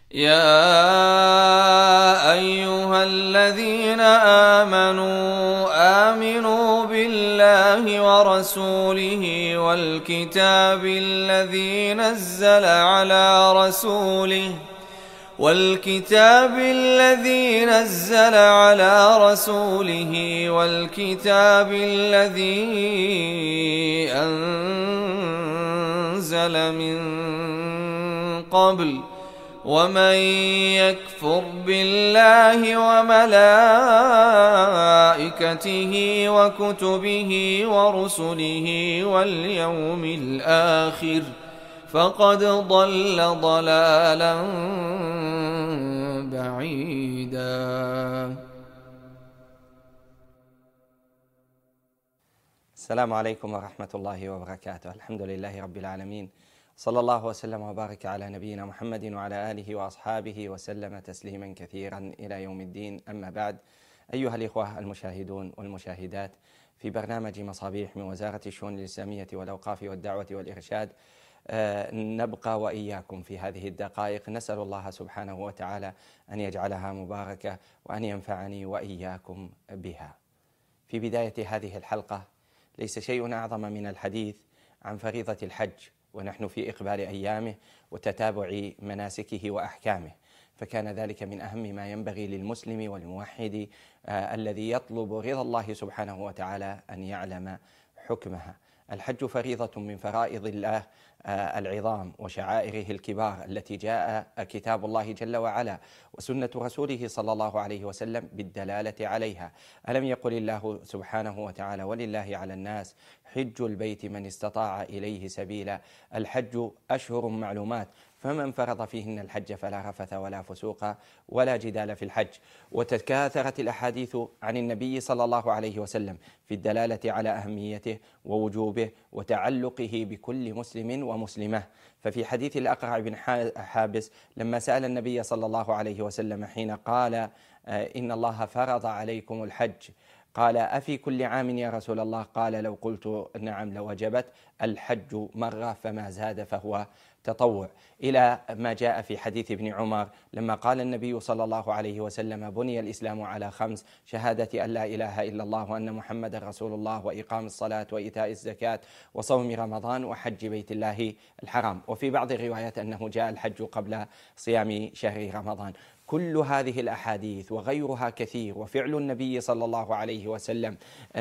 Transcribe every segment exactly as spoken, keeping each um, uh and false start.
يا أيها الذين آمنوا آمنوا بالله ورسوله والكتاب الذي نزل على رسوله والكتاب الذي نزل على رسوله والكتاب الذي أنزل من قبل ومن يكفر بالله وملائكته وكتبه ورسله واليوم الآخر فقد ضل ضلالا بعيدا. السلام عليكم ورحمة الله وبركاته. الحمد لله رب العالمين، صلى الله وسلم وبارك على نبينا محمد وعلى آله وأصحابه وسلم تسليما كثيرا إلى يوم الدين. أما بعد، أيها الإخوة المشاهدون والمشاهدات في برنامج مصابيح من وزارة الشؤون الإسلامية والأوقاف والدعوة والإرشاد، نبقى وإياكم في هذه الدقائق. نسأل الله سبحانه وتعالى أن يجعلها مباركة وأن ينفعني وإياكم بها. في بداية هذه الحلقة ليس شيء أعظم من الحديث عن فريضة الحج، ونحن في إقبال أيامه وتتابع مناسكه وأحكامه، فكان ذلك من أهم ما ينبغي للمسلم والموحد آه الذي يطلب رضا الله سبحانه وتعالى أن يعلم حكمها. الحج فريضة من فرائض الله آه العظام وشعائره الكبار التي جاء كتاب الله جل وعلا وسنة رسوله صلى الله عليه وسلم بالدلالة عليها. ألم يقل الله سبحانه وتعالى: ولله على الناس حج البيت من استطاع إليه سبيلا. الحج أشهر معلومات، فمن فرض فيهن الحج فلا رفث ولا فسوق ولا جدال في الحج. وتكاثرت الأحاديث عن النبي صلى الله عليه وسلم في الدلالة على أهميته ووجوبه وتعلقه بكل مسلم ومسلمة. ففي حديث الأقرع بن حابس لما سأل النبي صلى الله عليه وسلم حين قال: إن الله فرض عليكم الحج، قال: أفي كل عام يا رسول الله؟ قال: لو قلت نعم لوجبت. الحج مرة فما زاد فهو تطوع. إلى ما جاء في حديث ابن عمر لما قال النبي صلى الله عليه وسلم: بني الإسلام على خمس: شهادة أن لا إله إلا الله وأن محمد رسول الله وإقام الصلاة وإيتاء الزكاة وصوم رمضان وحج بيت الله الحرام. وفي بعض الروايات أنه جاء الحج قبل صيام شهر رمضان. كل هذه الأحاديث وغيرها كثير، وفعل النبي صلى الله عليه وسلم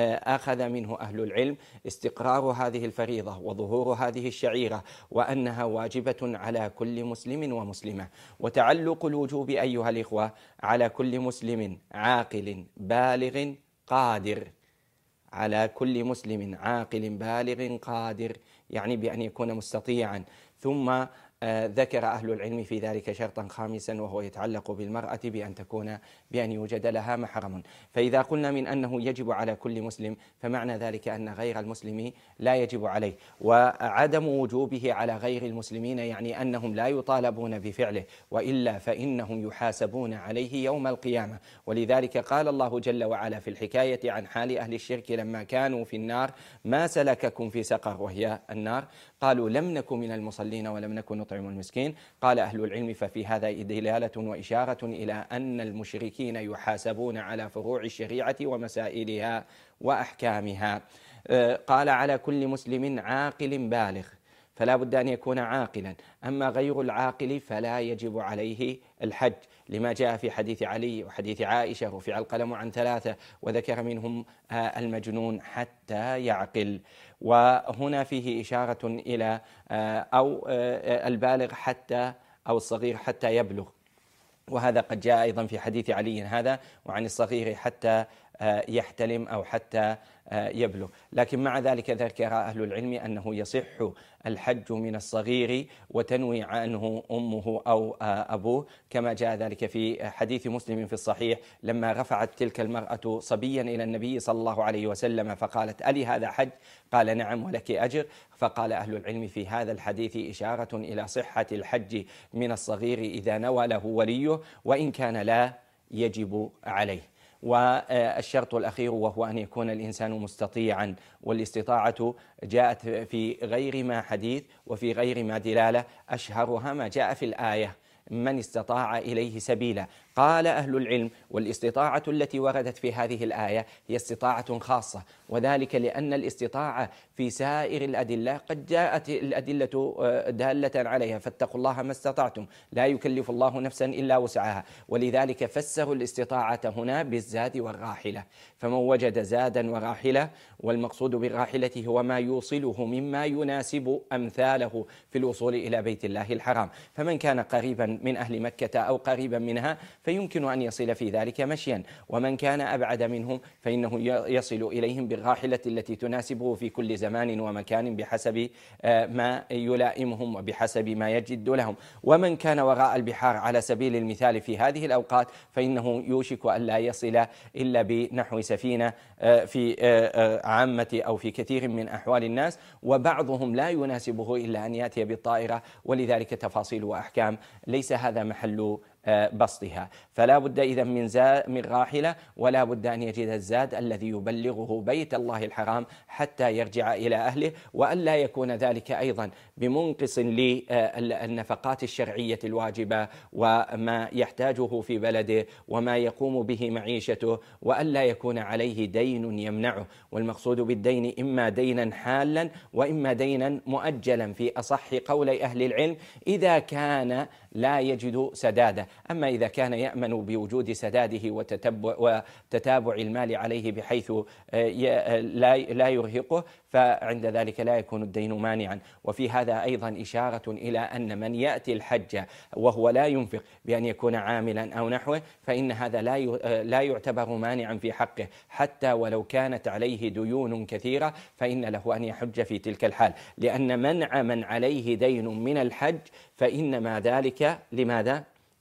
أخذ منه أهل العلم استقرار هذه الفريضة وظهور هذه الشعيرة وأنها واجبة على كل مسلم ومسلمة. وتعلق الوجوب أيها الإخوة على كل مسلم عاقل بالغ قادر، على كل مسلم عاقل بالغ قادر، يعني بأن يكون مستطيعا. ثم ذكر أهل العلم في ذلك شرطا خامسا، وهو يتعلق بالمرأة بأن تكون بأن يوجد لها محرم. فإذا قلنا من أنه يجب على كل مسلم، فمعنى ذلك أن غير المسلم لا يجب عليه. وعدم وجوبه على غير المسلمين يعني أنهم لا يطالبون بفعله، وإلا فإنهم يحاسبون عليه يوم القيامة. ولذلك قال الله جل وعلا في الحكاية عن حال أهل الشرك لما كانوا في النار: ما سلككم في سقر، وهي النار؟ قالوا: لم نكن من المصلين ولم نكن نطعم المسكين. قال أهل العلم: ففي هذا دلالة وإشارة إلى أن المشركين يحاسبون على فروع الشريعة ومسائلها وأحكامها. قال: على كل مسلم عاقل بالغ، فلا بد أن يكون عاقلا. أما غير العاقل فلا يجب عليه الحج، لما جاء في حديث علي وحديث عائشة: رفع القلم عن ثلاثة، وذكر منهم المجنون حتى يعقل. وهنا فيه إشارة إلى أو البالغ حتى أو الصغير حتى يبلغ، وهذا قد جاء أيضا في حديث علي هذا، وعن الصغير حتى يحتلم أو حتى يبلغ. لكن مع ذلك ذكر أهل العلم أنه يصح الحج من الصغير وتنوي عنه أمه أو أبوه، كما جاء ذلك في حديث مسلم في الصحيح لما رفعت تلك المرأة صبيا إلى النبي صلى الله عليه وسلم فقالت: ألي هذا حج؟ قال: نعم ولك أجر. فقال أهل العلم في هذا الحديث إشارة إلى صحة الحج من الصغير إذا نوى له وليه، وإن كان لا يجب عليه. والشرط الأخير وهو أن يكون الإنسان مستطيعا، والاستطاعة جاءت في غير ما حديث وفي غير ما دلالة، أشهرها ما جاء في الآية من استطاع إليه سبيلا. قال أهل العلم: والاستطاعة التي وردت في هذه الآية هي استطاعة خاصة، وذلك لأن الاستطاعة في سائر الأدلة قد جاءت الأدلة دالة عليها، فاتقوا الله ما استطعتم، لا يكلف الله نفسا إلا وسعها. ولذلك فسروا الاستطاعة هنا بالزاد والراحلة، فمن وجد زادا وراحلة، والمقصود بالراحلة هو ما يوصله مما يناسب أمثاله في الوصول إلى بيت الله الحرام، فمن كان قريبا من أهل مكة أو قريبا منها فيمكن أن يصل في ذلك مشيا، ومن كان أبعد منهم فإنه يصل إليهم بالراحلة التي تناسبه في كل زمان ومكان بحسب ما يلائمهم وبحسب ما يجد لهم. ومن كان وراء البحار على سبيل المثال في هذه الأوقات فإنه يوشك أن لا يصل إلا بنحو سفينة في عامة أو في كثير من أحوال الناس، وبعضهم لا يناسبه إلا أن يأتي بالطائرة، ولذلك تفاصيل وأحكام ليس هذا محل بسطها. فلا بد إذا من من راحلة، ولا بد أن يجد الزاد الذي يبلغه بيت الله الحرام حتى يرجع إلى أهله، وأن لا يكون ذلك أيضا بمنقص للنفقات الشرعية الواجبة وما يحتاجه في بلده وما يقوم به معيشته، وأن لا يكون عليه دين يمنعه. والمقصود بالدين إما دينا حالا وإما دينا مؤجلا في أصح قولي أهل العلم، إذا كان لا يجد سداده. أما إذا كان يأمن بوجود سداده وتتبع, وتتابع المال عليه بحيث لا يرهقه، فعند ذلك لا يكون الدين مانعا. وفي هذا أيضا إشارة إلى أن من يأتي الحج وهو لا ينفق بأن يكون عاملا أو نحوه، فإن هذا لا يعتبر مانعا في حقه، حتى ولو كانت عليه ديون كثيرة فإن له أن يحج في تلك الحال، لأن منع من عليه دين من الحج فإنما ذلك لماذا؟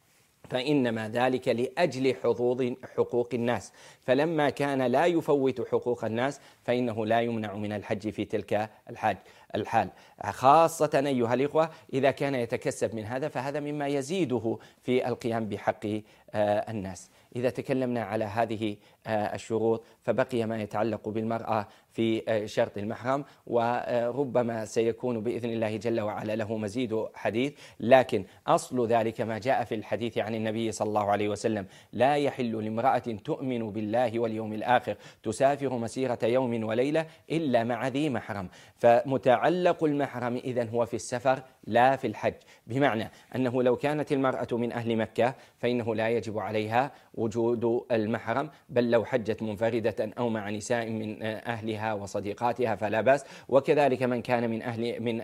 فإنما ذلك لأجل حظوظ حقوق الناس، فلما كان لا يفوت حقوق الناس فإنه لا يمنع من الحج في تلك الحاج الحال، خاصة أيها الإخوة إذا كان يتكسب من هذا، فهذا مما يزيده في القيام بحق الناس. إذا تكلمنا على هذه الشروط فبقي ما يتعلق بالمرأة في شرط المحرم، وربما سيكون بإذن الله جل وعلا له مزيد حديث، لكن أصل ذلك ما جاء في الحديث عن النبي صلى الله عليه وسلم: لا يحل لامرأة تؤمن بالله واليوم الآخر تسافر مسيرة يوم وليلة إلا مع ذي محرم. فمتعلق المحرم إذن هو في السفر لا في الحج، بمعنى أنه لو كانت المرأة من أهل مكة فإنه لا يجب عليها وجود المحرم، بل لو حجت منفردة أو مع نساء من أهلها وصديقاتها فلا بأس. وكذلك من كان من أهل من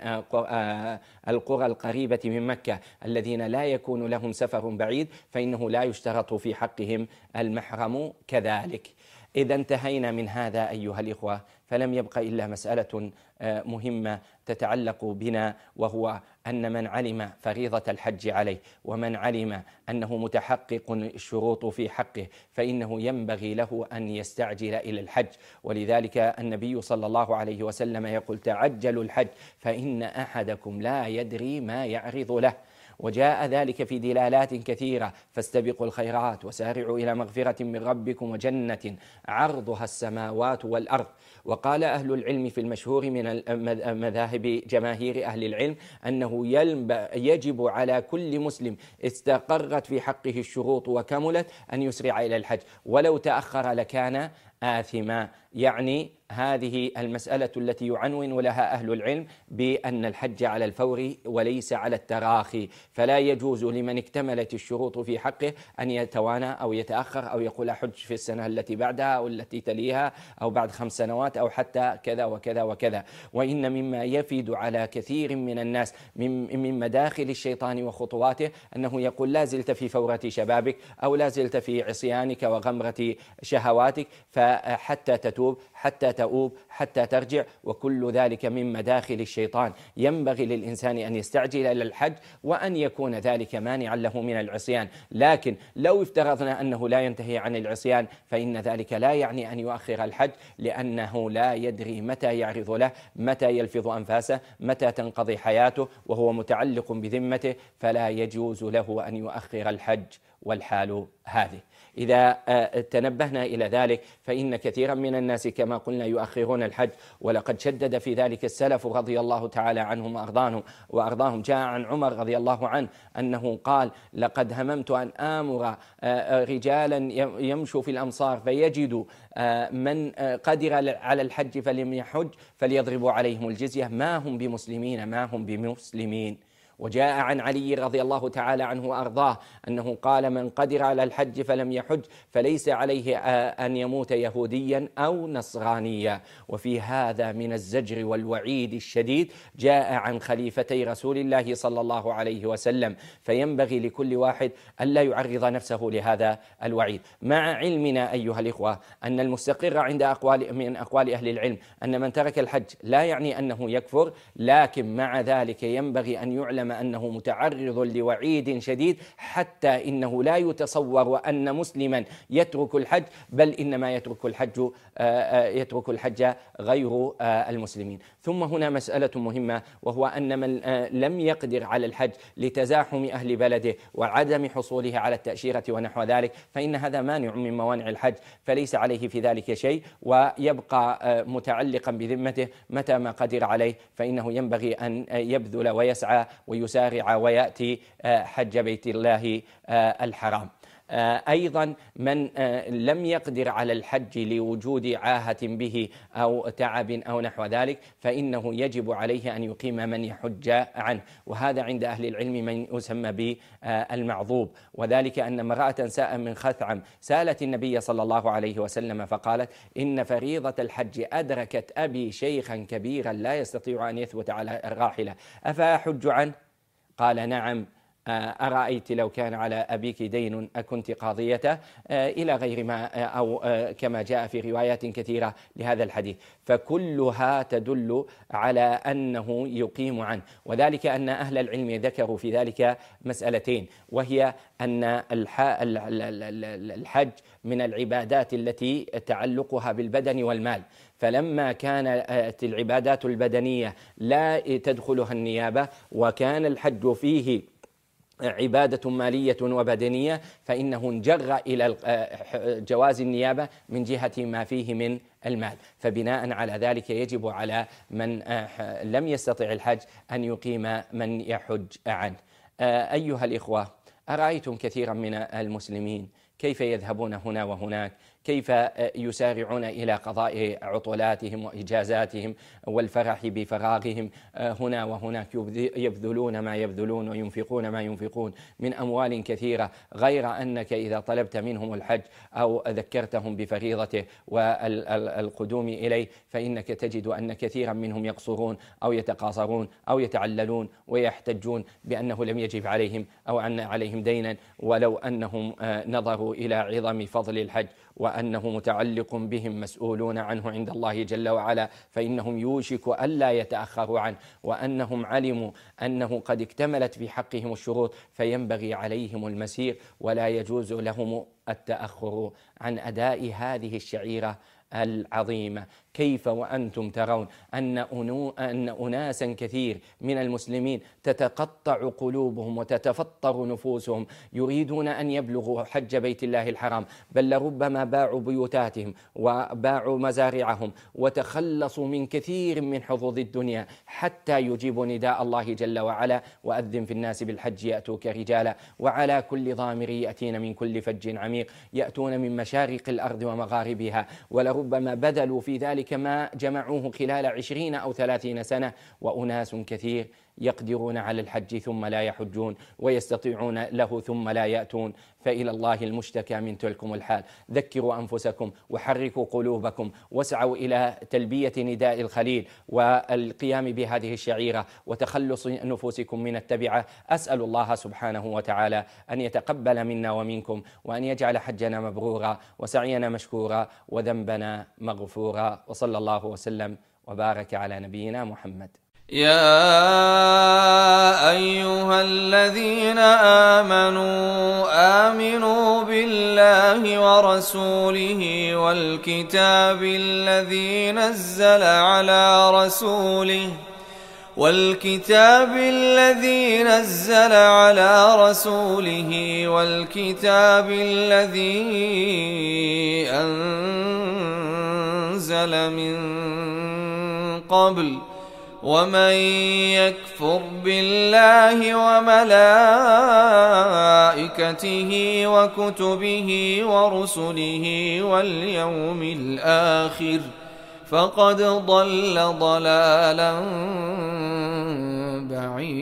القرى القريبة من مكة الذين لا يكون لهم سفر بعيد فإنه لا يشترط في حقهم المحرم كذلك. إذا انتهينا من هذا أيها الإخوة فلم يبق إلا مسألة مهمة تتعلق بنا، وهو أن من علم فريضة الحج عليه ومن علم أنه متحقق الشروط في حقه فإنه ينبغي له أن يستعجل إلى الحج. ولذلك النبي صلى الله عليه وسلم يقول: تعجلوا الحج فإن أحدكم لا يدري ما يعرض له. وجاء ذلك في دلالات كثيرة: فاستبقوا الخيرات وسارعوا إلى مغفرة من ربكم وجنة عرضها السماوات والأرض. وقال أهل العلم في المشهور من مذاهب جماهير أهل العلم أنه يجب على كل مسلم استقرت في حقه الشروط وكملت أن يسرع إلى الحج، ولو تأخر لكان آثما. يعني هذه المسألة التي يعنون لها أهل العلم بأن الحج على الفور وليس على التراخي، فلا يجوز لمن اكتملت الشروط في حقه أن يتوانى أو يتأخر أو يقول أحج في السنة التي بعدها أو التي تليها أو بعد خمس سنوات أو حتى كذا وكذا وكذا. وإن مما يفيد على كثير من الناس من مداخل الشيطان وخطواته أنه يقول: لا زلت في فورة شبابك أو لا زلت في عصيانك وغمرة شهواتك، فحتى تتوب حتى تؤوب حتى ترجع، وكل ذلك من مداخل الشيطان. ينبغي للإنسان أن يستعجل إلى الحج وأن يكون ذلك مانعا له من العصيان. لكن لو افترضنا أنه لا ينتهي عن العصيان فإن ذلك لا يعني أن يؤخر الحج، لأنه لا يدري متى يعرض له، متى يلفظ أنفاسه، متى تنقضي حياته وهو متعلق بذمته، فلا يجوز له أن يؤخر الحج. والحال هذه. إذا تنبهنا إلى ذلك فإن كثيرا من الناس كما قلنا يؤخرون الحج، ولقد شدد في ذلك السلف رضي الله تعالى عنهم وأرضاهم وأرضاهم. جاء عن عمر رضي الله عنه أنه قال: لقد هممت أن آمر رجالا يمشوا في الأمصار فيجدوا من قدر على الحج فلم يحج فليضربوا عليهم الجزية، ما هم بمسلمين ما هم بمسلمين. وجاء عن علي رضي الله تعالى عنه وأرضاه أنه قال: من قدر على الحج فلم يحج فليس عليه أن يموت يهوديا أو نصرانيا. وفي هذا من الزجر والوعيد الشديد جاء عن خليفتي رسول الله صلى الله عليه وسلم، فينبغي لكل واحد ألا يعرض نفسه لهذا الوعيد، مع علمنا أيها الإخوة أن المستقر عند أقوال من أقوال أهل العلم أن من ترك الحج لا يعني أنه يكفر، لكن مع ذلك ينبغي أن يعلم أنه متعرض لوعيد شديد، حتى إنه لا يتصور أن مسلما يترك الحج، بل إنما يترك الحج يترك الحج غير المسلمين. ثم هنا مسألة مهمة، وهو أن من لم يقدر على الحج لتزاحم أهل بلده وعدم حصوله على التأشيرة ونحو ذلك فإن هذا مانع من موانع الحج، فليس عليه في ذلك شيء، ويبقى متعلقا بذمته. متى ما قدر عليه فإنه ينبغي أن يبذل ويسعى ويسارع ويأتي حج بيت الله الحرام. أيضا من لم يقدر على الحج لوجود عاهة به أو تعب أو نحو ذلك فإنه يجب عليه أن يقيم من يحج عنه، وهذا عند أهل العلم من يسمى بالمعذوب، وذلك أن امرأة ساء من خثعم سالت النبي صلى الله عليه وسلم فقالت: إن فريضة الحج أدركت أبي شيخا كبيرا لا يستطيع أن يثبت على الراحلة، أفأحج عنه؟ قال: نعم. أرأيت لو كان على أبيك دين أكنت قاضيته؟ إلى غير ما أو كما جاء في روايات كثيرة لهذا الحديث. فكلها تدل على أنه يقيم عنه، وذلك أن أهل العلم ذكروا في ذلك مسألتين، وهي أن الحج من العبادات التي تعلقها بالبدن والمال، فلما كانت العبادات البدنية لا تدخلها النيابة وكان الحج فيه عبادة مالية وبدنية فإنه انجر إلى جواز النيابة من جهة ما فيه من المال. فبناء على ذلك يجب على من لم يستطع الحج أن يقيم من يحج عنه. أيها الإخوة، أرأيتم كثيرا من المسلمين كيف يذهبون هنا وهناك، كيف يسارعون إلى قضاء عطلاتهم وإجازاتهم والفرح بفراغهم هنا وهناك، يبذلون ما يبذلون وينفقون ما ينفقون من أموال كثيرة، غير أنك إذا طلبت منهم الحج أو ذكرتهم بفريضته والقدوم إليه فإنك تجد أن كثيرا منهم يقصرون أو يتقاصرون أو يتعللون ويحتجون بأنه لم يجب عليهم أو أن عليهم دينا، ولو أنهم نظروا إلى عظم فضل الحج وأنه متعلق بهم مسؤولون عنه عند الله جل وعلا فإنهم يوشك ألا يتأخروا عنه، وأنهم علموا أنه قد اكتملت في حقهم الشروط فينبغي عليهم المسير ولا يجوز لهم التأخر عن أداء هذه الشعيرة العظيمة. كيف وأنتم ترون أن أن أناسا كثير من المسلمين تتقطع قلوبهم وتتفطر نفوسهم يريدون أن يبلغوا حج بيت الله الحرام، بل لربما باعوا بيوتاتهم وباعوا مزارعهم وتخلصوا من كثير من حظوظ الدنيا حتى يجيبوا نداء الله جل وعلا: وأذن في الناس بالحج يأتوك رجالا وعلى كل ضامر يأتين من كل فج عميق يأتون من مشارق الأرض ومغاربها. ولربما بذلوا في ذلك كما جمعوه خلال عشرين أو ثلاثين سنة، وأناس كثير يقدرون على الحج ثم لا يحجون ويستطيعون له ثم لا يأتون، فإلى الله المشتكى من تلكم الحال. ذكروا أنفسكم وحركوا قلوبكم واسعوا إلى تلبية نداء الخليل والقيام بهذه الشعيرة وتخلص نفوسكم من التبعة. أسأل الله سبحانه وتعالى أن يتقبل منا ومنكم، وأن يجعل حجنا مبرورا وسعينا مشكورا وذنبنا مغفورا، وصلى الله وسلم وبارك على نبينا محمد. يا أيها الذين آمنوا آمنوا بالله ورسوله والكتاب الذي نزل على رسوله والكتاب الذي نزل على رسوله والكتاب الذي أنزل من قبل ومن يكفر بالله وملائكته وكتبه ورسله واليوم الآخر فقد ضل ضلالا بعيدا.